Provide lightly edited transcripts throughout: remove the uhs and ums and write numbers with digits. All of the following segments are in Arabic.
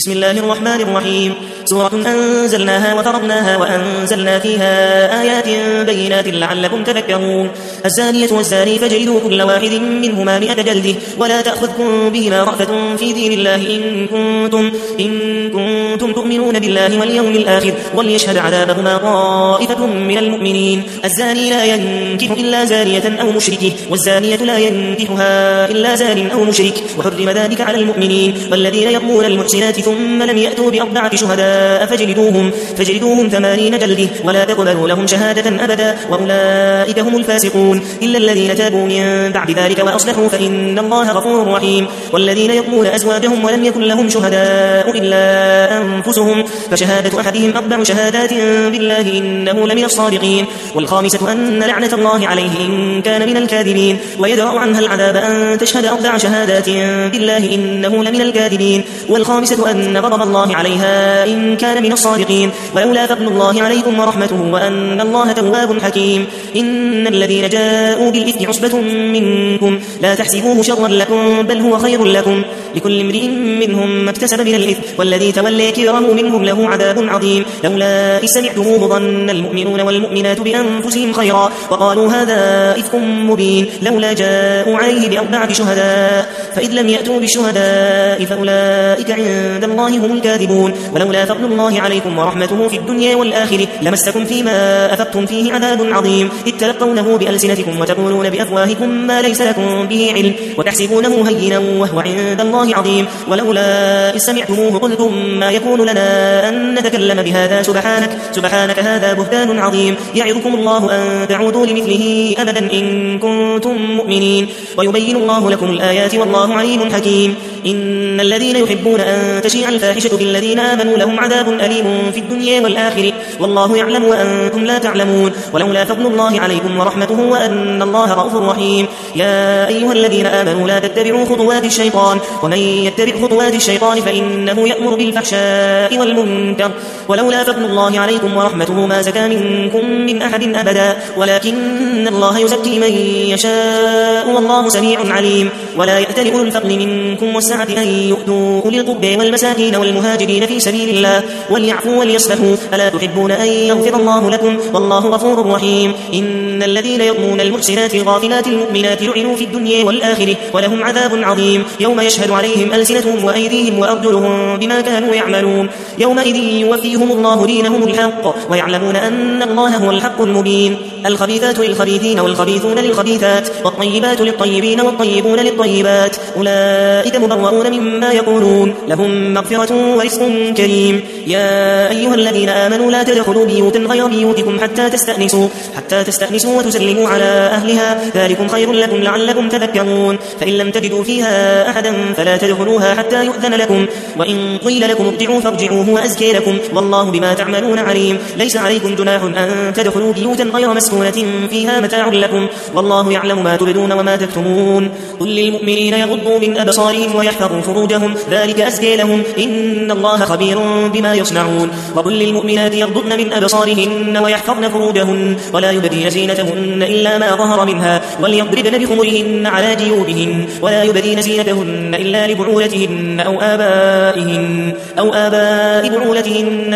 بسم الله الرحمن الرحيم. سورة أنزلناها وفرضناها وأنزلنا فيها آيات بينات لعلكم تذكرون. الزانية والزاني فاجلدوا كل واحد منهما 100 جلدة ولا تأخذكم بهما رأفة في دين الله إن كنتم تؤمنون بالله واليوم الآخر وليشهد عذابهما طائفة من المؤمنين. الزاني لا ينكح إلا زانية أو مشركة والزانية لا ينكحها إلا زان أو مشرك وحرم ذلك على المؤمنين. والذين يرمون المحسنات ثم لم يأتوا ب4 شهداء فاجلدوهم 80 جلدة ولا تقبلوا لهم شهادة أبدا وأولئك هم الفاسقون إلا الذين تابوا من بعد ذلك وأصلحوا فإن الله غفور رحيم. والذين يقتلون أزواجهم ولم يكن لهم شهداء إلا أنفسهم فشهادة أحدهم 4 شهادات بالله إنه لمن الصادقين. والخامسة أن لعنة الله عليه إن كان من الكاذبين ويدرأ عنها العذاب أن تشهد 4 شهادات بالله إنه لمن الكاذبين. والخامسة أن غضب الله عليها إن كان من الصادقين ولولا فضل الله عليكم ورحمته وأن الله تواب حكيم. إن الذين جاءوا بالإثم عصبة منكم لا تحسبوه شرا لكم بل هو خير لكم لكل امرئ منهم ما اكتسب من الإثم والذي تولى كبره منهم له عذاب عظيم. لولا إذ سمعتموه ظن المؤمنون والمؤمنات بأنفسهم خيرا وقالوا هذا إفك مبين لولا جاءوا عليه ب4 شهداء فإذ لم يأتوا بالشهداء فأولئك عند الله هم الكاذبون. ولولا فضل الله عليكم ورحمته في الدنيا والآخرة لمسكم فيما أفضتم فيه عذاب عظيم إذ تلقونه بألسنتكم وتقولون بأفواهكم ما ليس لكم به علم وتحسبونه هينا وهو عند الله عظيم. ولولا إذ سمعتموه قلتم ما يكون لنا أن نتكلم بهذا سبحانك هذا بهتان عظيم يعظكم الله أن تعودوا لمثله أبدا إن كنتم مؤمنين ويبين الله لكم الآيات والله عليم حكيم. إن الذين يحبون أن تشيع الفاحشة بالذين آمنوا لهم عذاب أليم في الدنيا والآخرة والله يعلم وأنتم لا تعلمون. ولولا فضل الله عليكم ورحمته وأن الله رؤوف رحيم. يا أيها الذين آمنوا لا تتبعوا خطوات الشيطان ومن يتبع خطوات الشيطان فإنه يأمر بالفحشاء والمنكر. ولولا فضل الله عليكم ورحمته ما زكى منكم من أحد أبدا ولكن الله يزكي من يشاء والله سميع عليم. ولا يأتل أولو الفضل منكم والسعة أن يؤتوا أولي القربى والمساكين والمهاجرين في سبيل الله وليعفوا وليصفحوا ألا تحبون أن يغفر الله لكم والله غفور رحيم. إن الذين يرمون المحسنات الغافلات المؤمنات لعنوا في الدنيا والآخرة ولهم عذاب عظيم يوم يشهد عليهم ألسنتهم وأيديهم وأرجلهم بما كانوا يعملون يومئذ يوفيهم الله دينهم الحق ويعلمون أن الله هو الحق المبين. الخبيثات للخبيثين والخبيثون للخبيثات والطيبات للطيبين والطيبون للطيبات أولئك مبرؤون مما يقولون لهم مغفرة ورزق كريم. يا أيها الذين آمنوا لا تدخلوا بيوتا غير بيوتكم حتى تستأنسوا وتسلموا على أهلها ذلكم خير لكم لعلكم تذكرون. فإن لم تجدوا فيها أحدا فلا تدخلوها حتى يؤذن لكم وإن قيل لكم ارجعوا فارجعوا هو أزكى لكم والله بما تعملون عليم. ليس عليكم جناح أن تدخلوا بيوتا غير مسكونة فيها متاع لكم والله يعلم ما تبدون وما تكتمون. قل للمؤمنين يغضوا من أبصارهم ويحفظوا فروجهم ذلك أزكى لهم إن الله خبير بما يصنعون. وقل للمؤمنات يغضضن من أبصارهن ويحفظن فروجهن ولا يبدين زينتهن إلا ما ظهر منها وليضربن بخمرهن على جيوبهن ولا يبدين زينتهن إلا لبعولتهن أو آباء بعولتهن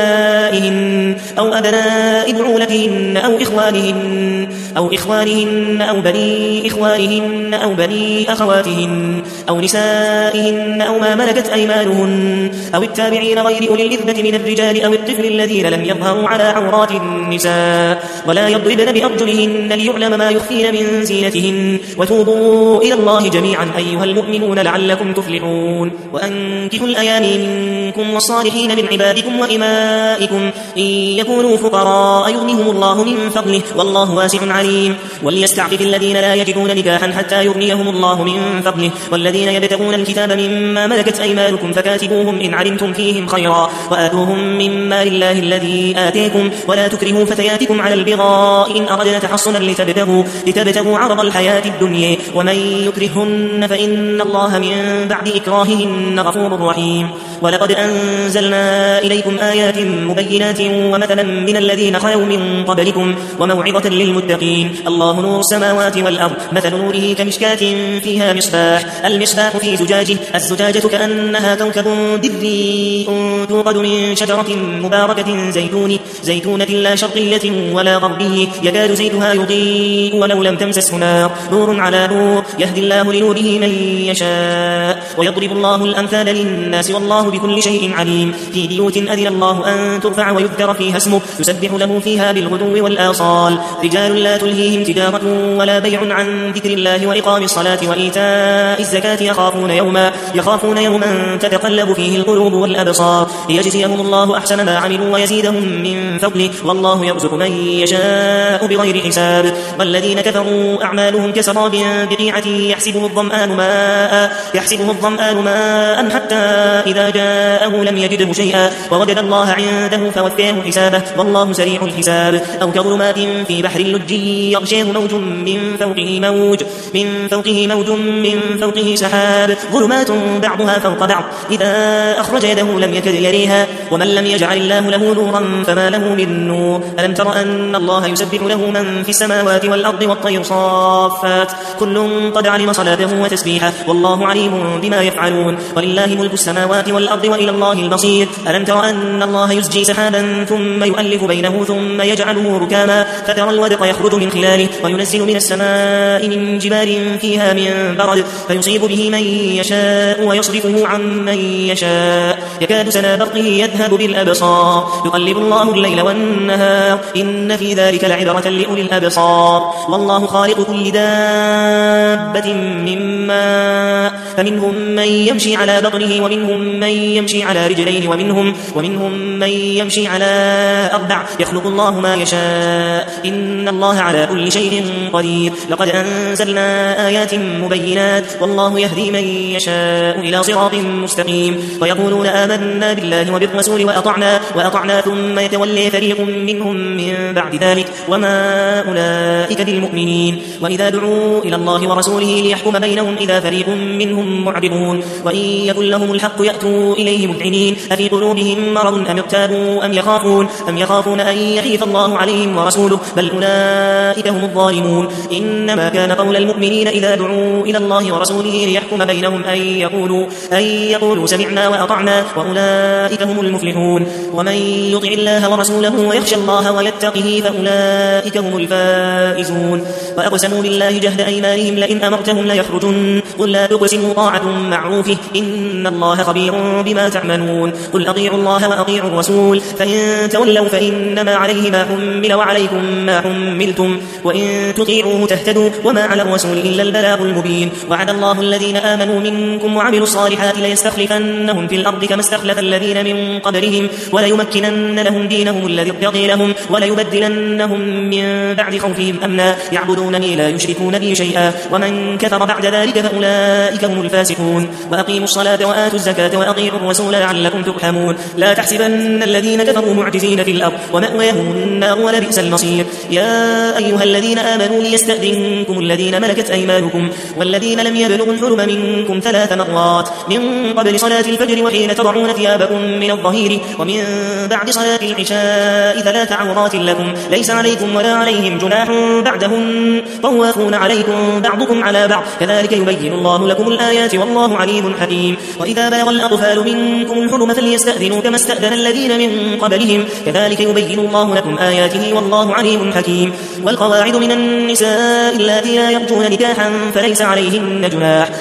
أو أبناء بعولتهن أو إخوانهن أو بني إخوانهن أو بني أخواتهن أو نسائهن أو ما ملكت أيمانهن أو التابعين غير أولي الإذبة من الرجال أو الطفل الذين لم يظهروا على عورات النساء ولا يضربن بأرجلهن ليعلم ما يخفين من زينتهن. وتوبوا إلى الله جميعا أيها المؤمنون لعلكم تفلحون. وأنكحوا الأيامي منكم والصالحين من عبادكم وإمائكم إن يكونوا فقراء يغنهم الله من فضله والله واسع عليم. وليستعفف الذين لا يجدون نكاحا حتى يغنيهم الله من فضله والذين يبتغون الكتاب مما ملكت أيمانكم فكاتبوهم إن علمتم فيهم خيرا وآتوهم مما لله الذي آتيكم ولا تكرهوا فتياتكم على البغاء إن أردنا تحصنا لتبتغوا عرض الحياة الدنيا ومن يكرهن فإن الله من بعد إكراههن غفور رحيم. ولقد أنزلنا إليكم آيات مبينات ومثلا من الذين خلوا من قبلكم وموعظة للمتقين. الله نور السماوات والأرض مثل نوره كمشكاة فيها مصباح المصباح في زجاجه الزجاجة كأنها كوكب دري توقد من شجرة مباركة زيتونة لا شرقية ولا غربية يكاد زيتها يضيء ولو لم تمسسه نور على نور يهدي الله لنوره من يشاء ويضرب الله الأمثال للناس والله بكل شيء عليم. في بيوت أذن الله أن ترفع ويذكر فيها اسمه يسبح له فيها بالغدو والآصال رجال لا تلهيهم تجارة ولا بيع عن ذكر الله وإقام الصلاة وإيتاء الزكاة يخافون يوما تتقلب فيه القلوب والأبصار ليجزيهم الله أحسن ما عملوا ويزيدهم من فضله والله يرزق من يشاء بغير حساب. والذين كفروا أعمالهم كسراب بقيعة يحسبه الظمآن ماء حتى إذا جاءه لم يجده شيئا ووجد الله عنده فوفاه حسابه والله سريع الحساب. أو كظلمات في بحر اللجي يغشيه موج من فوقه سحاب ظلمات بعضها فوق بعض إذا أخرج يده لم يكد يريها ومن لم يجعل الله له نورا فما له من نور. ألم تر أن الله يسبح له من في السماوات والأرض والطير صافات كل قد علم صلاته وتسبيحه والله عليم بما يفعلون. ولله ملك السماوات والأرض وإلى الله المصير. ألم تر أن الله يزجي سحابا ثم يؤلف بينه ثم يجعله ركاما فترى الودق يخرج من خلاله وينزل من السماء من جبال فيها من برد فيصيب به من يشاء ويصرفه عن من يشاء يكاد سنا برقه يذهب بالأبصار يقلب الله الليل والنهار إن في ذلك لعبرة لأولي الأبصار. والله خالق كل دابة من ماء فمنهم من يمشي على بطنه ومنهم من يمشي على رجلين ومنهم من يمشي على أربع يخلق الله ما يشاء إن الله على كل شيء قدير. لقد أنزلنا آيات مبينات والله يهدي من يشاء إلى صراط مستقيم. ويقولون آمنا بالله وبالرسول وأطعنا ثم يتولي فريق منهم من بعد ذلك وما أولئك بالمؤمنين. وإذا دعوا إلى الله ورسوله ليحكم بينهم إذا فريق منهم معرضون وإن يكن لهم الحق يأتوا إليه مذعنين أفي قلوبهم مرض أم ارتابوا أم يخافون أن يحيف الله عليهم ورسوله بل أولئك هم الظالمون. إنما كان قول المؤمنين إذا دعوا إلى الله ورسوله ليحكم بينهم أن يقولوا سمعنا وأطعنا وأولئك هم المفلحون. ومن يطع الله ورسوله ويخشى الله ويتقه فأولئك هم الفائزون. وأقسموا بالله جهد أيمانهم لئن أمرتهم ليخرجن قل لا تقسموا طاعة معروفه إن الله خبير بما تعملون. قل أطيعوا الله وأطيعوا الرسول فإن تولوا فإنما عليه ما حمل وعليكم ما حملتم وإن تطيعوه تهتدوا وما على الرسول إلا البلاغ المبين. وعد الله الذين آمنوا منكم وعملوا الصالحات ليستخلفنهم في الأرض كما استخلف الذين من قبلهم وليمكنن لهم دينهم الذي ارتضي لهم وليبدلنهم من بعد خوفهم أمنا يعبدونني لا يشركون بي شيئا ومن كفر بعد ذلك فأولئك هم الفاسقون. وأقيموا الصلاة وآتوا الزكاة وأطيعوا الرسول لعلكم ترحمون. لا تحسبن الذين كفروا معجزين في الأرض ومأويهم النار ولبئس المصير. يا أيها الذين آمنوا ليستأذنكم الذين ملكت أيمانكم والذين لم يبلغوا الحلم منكم 3 مرات من قبل صلاة الفجر وحين تضعون ثيابكم من الظهير ومن بعد صلاة العشاء 3 عورات لكم ليس عليكم ولا عليهم جناح بعدهم طوافون عليكم بعضكم على بعض كذلك يبين الله لكم الآيات والله عليم حكيم. وإذا بلغ الأطفال منكم الحلم فليستأذنوا كما استأذن الذين من قبلهم كذلك يبين الله لكم آياته والله عليم حكيم. والقواعد من النساء اللاتي لا يرجون نكاحا فليس عليهن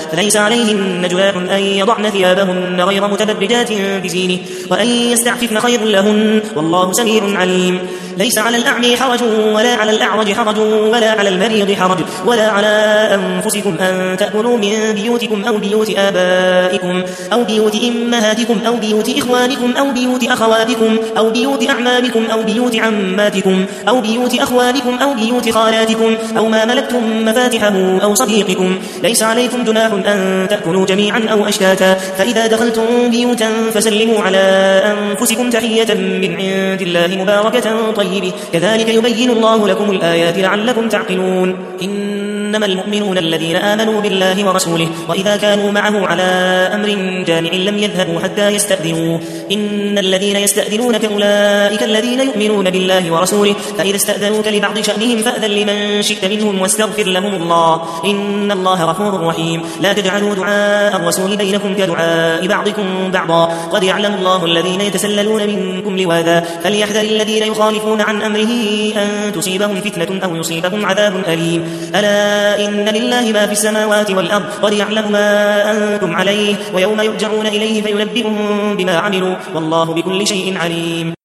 جناح أن يضعن ثيابهن غير متبرجات بزينه وأن يستعففن خير لهن والله سميع عليم. ليس على الأعمي حرج ولا على الأعرج حرج ولا على المريض حرج ولا على أنفسكم أن تأكلوا من بيوتكم أو بيوت آبائكم أو بيوت أمهاتكم أو بيوت إخوانكم أو بيوت أخواتكم أو بيوت أعمامكم أو بيوت عماتكم أو بيوت أخوالكم أو بيوت خالاتكم أو ما ملكتم مفاتحه أو صديقكم. ليس عليكم جناح أن تأكلوا جميعا أو أشتاتا فإذا دخلتم بيوتا فسلموا على أنفسكم تحية من عند الله مباركة طيبة كذلك يبين الله لكم الآيات لعلكم تعقلون. إنما المؤمنون الذين آمنوا بالله ورسوله وإذا كانوا معه على أمر جامع لم يذهبوا حتى يستأذنوه إن الذين يستأذنونك أولئك الذين يؤمنون بالله ورسوله فإذا استأذنوك لبعض شأنهم فأذن لمن شئت منهم واستغفر لهم الله إن الله غفور رحيم لا تجعلوا دعاء الرسول بينكم كدعاء بعضكم بعضا قد يعلم الله الذين يتسللون منكم لواذا فليحذر الذين يخالفون عن أمره أن تصيبهم فتنة أو يصيبهم عذاب أليم ألا إن لله ما في السماوات والأرض قد يعلم ما أنتم عليه ويوم يرجعون إليه فينبئهم بما عملوا والله بكل شيء عليم